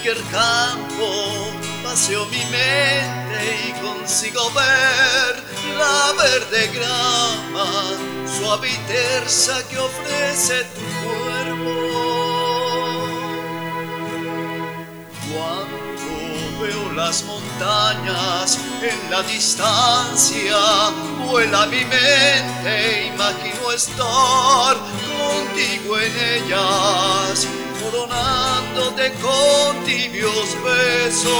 cualquier campo paseo mi mente y consigo ver la verde grama suave y tersa que ofrece tu cuerpo. Cuando veo las montañas en la distancia, vuela mi mente, imagino estar contigo en ellas, coronándote con tibios besos.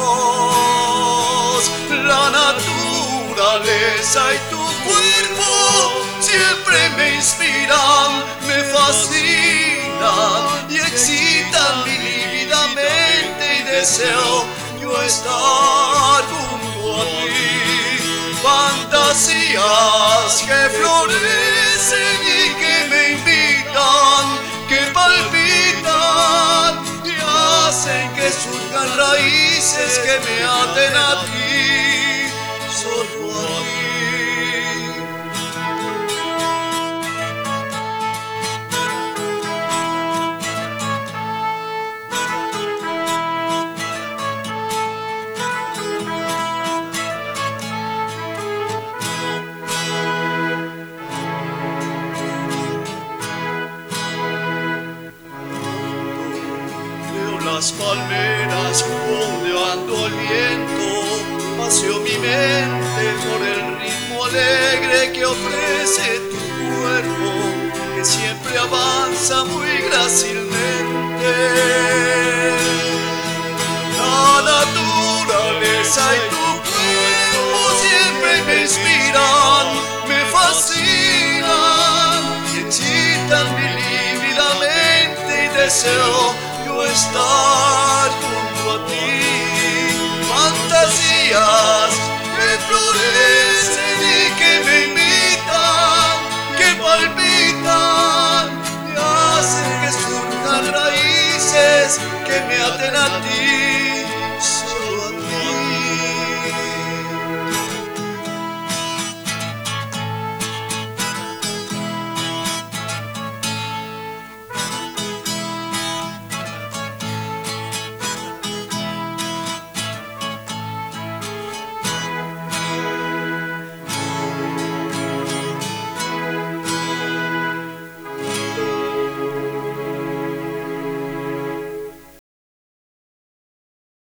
La naturaleza y tu cuerpo siempre me inspiran, me fascinan y excitan mi lívida mente y deseo yo estar junto a ti. Fantasías que florecen y que me invitan, que palpitan y hacen que surjan raíces que me aten a ti, solo a ti. Las palmeras ondeando el viento, paseo mi mente por el ritmo alegre que ofrece tu cuerpo, que siempre avanza muy grácilmente. La naturaleza y tu cuerpo siempre me inspiran, me fascinan y excitan mi lívida mente y deseo yo estar junto a ti. Fantasías que florecen y que me invitan, que palpitan y hacen que surjan raíces que me aten a ti.